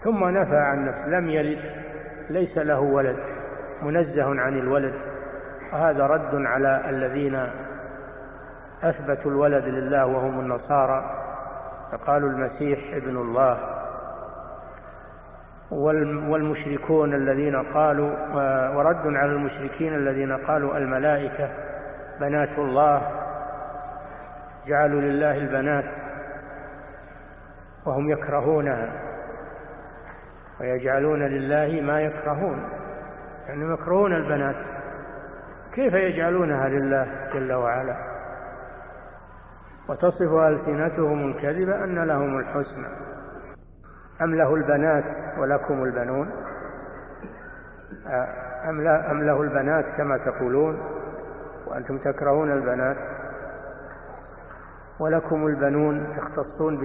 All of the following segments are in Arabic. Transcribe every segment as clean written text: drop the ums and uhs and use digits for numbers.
ثم نفى عن نفسه، لم يلد، ليس له ولد، منزه عن الولد. وهذا رد على الذين أثبتوا الولد لله وهم النصارى، فقالوا المسيح ابن الله. والمشركون الذين قالوا، ورد على المشركين الذين قالوا الملائكة بنات الله، جعلوا لله البنات وهم يكرهونها، ويجعلون لله ما يكرهون، يعني يكرهون البنات، كيف يجعلونها لله جل وعلا؟ وتصف ألسنتهم الكذب أن لهم الحسنى. أم له البنات ولكم البنون؟ أم له البنات كما تقولون وأنتم تكرهون البنات، ولكم البنون، تختصون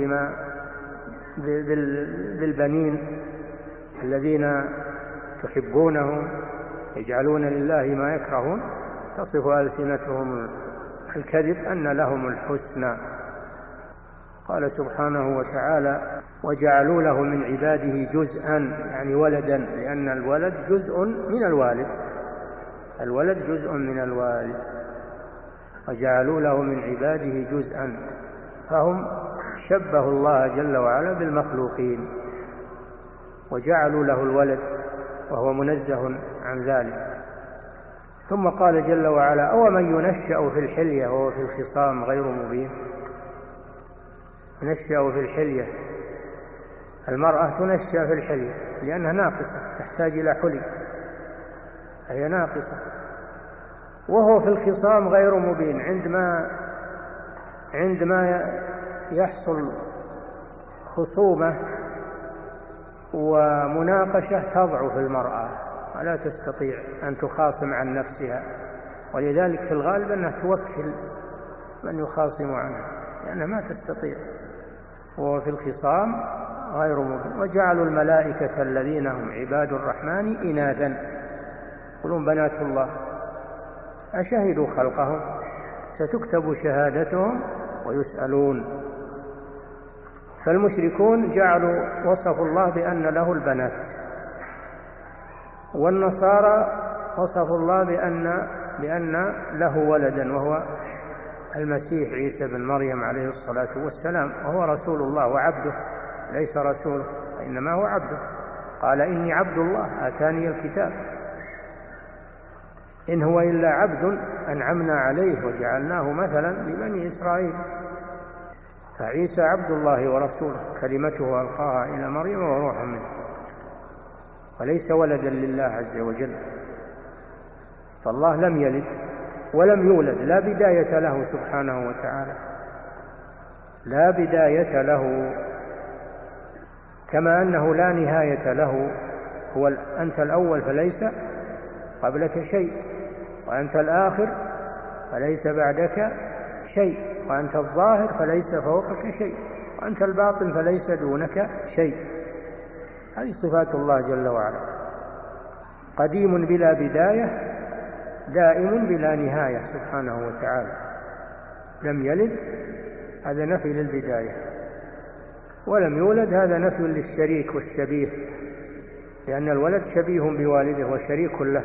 بالبنين الذين تحبونهم، يجعلون لله ما يكرهون. تصف ألسنتهم الكذب أن لهم الحسنى. قال سبحانه وتعالى: وجعلوا له من عباده جزءا، يعني ولدا، لأن الولد جزء من الوالد، الولد جزء من الوالد. وجعلوا له من عباده جزءا، فهم شبهوا الله جل وعلا بالمخلوقين وجعلوا له الولد وهو منزه عن ذلك. ثم قال جل وعلا: أومن ينشأ في الحلية وهو في الخصام غير مبين. ينشأ في الحلية، المرأة تنشأ في الحلية لأنها ناقصة، تحتاج إلى حلي، هي ناقصة. وهو في الخصام غير مبين، عندما يحصل خصومة ومناقشة تضعف المرأة ولا تستطيع أن تخاصم عن نفسها، ولذلك في الغالب أنها توكل من يخاصم عنها لأنها ما تستطيع. وهو في الخصام غير مبين. وجعلوا الملائكة الذين هم عباد الرحمن إناثا، يقولون بنات الله، أشهدوا خلقهم؟ ستكتب شهادتهم ويسألون. فالمشركون وصفوا الله بأن له البنات، والنصارى وصفوا الله بأن له ولدا، وهو المسيح عيسى بن مريم عليه الصلاة والسلام، وهو رسول الله وعبده، ليس رسوله إنما هو عبده. قال: إني عبد الله آتاني الكتاب، إن هو إلا عبد أنعمنا عليه وجعلناه مثلا لبني إسرائيل. فعيسى عبد الله ورسوله، كلمته ألقاها إلى مريم وروح منه، وليس ولدا لله عز وجل. فالله لم يلد ولم يولد، لا بداية له سبحانه وتعالى، لا بداية له، كما أنه لا نهاية له. أنت الأول فليس قبلك شيء، وأنت الآخر فليس بعدك شيء، وأنت الظاهر فليس فوقك شيء، وأنت الباطن فليس دونك شيء. هذه صفات الله جل وعلا: قديم بلا بداية، دائم بلا نهاية سبحانه وتعالى. لم يلد، هذا نفي للبداية، ولم يولد، هذا نفي للشريك والشبيه، لأن الولد شبيه بوالده وشريك له.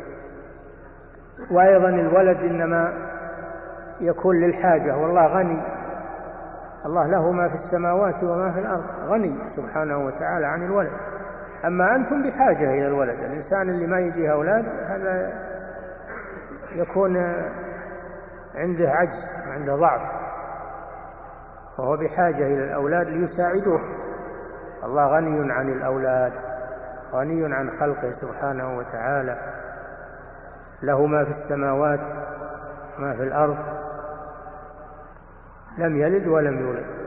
وأيضا الولد إنما يكون للحاجة، والله غني، الله له ما في السماوات وما في الأرض، غني سبحانه وتعالى عن الولد. أما أنتم بحاجة إلى الولد، الإنسان اللي ما يجيه أولاد هذا يكون عنده عجز، عنده ضعف، وهو بحاجة إلى الأولاد ليساعدوه. الله غني عن الأولاد، غني عن خلقه سبحانه وتعالى، له ما في السماوات ما في الأرض، لم يلد ولم يولد.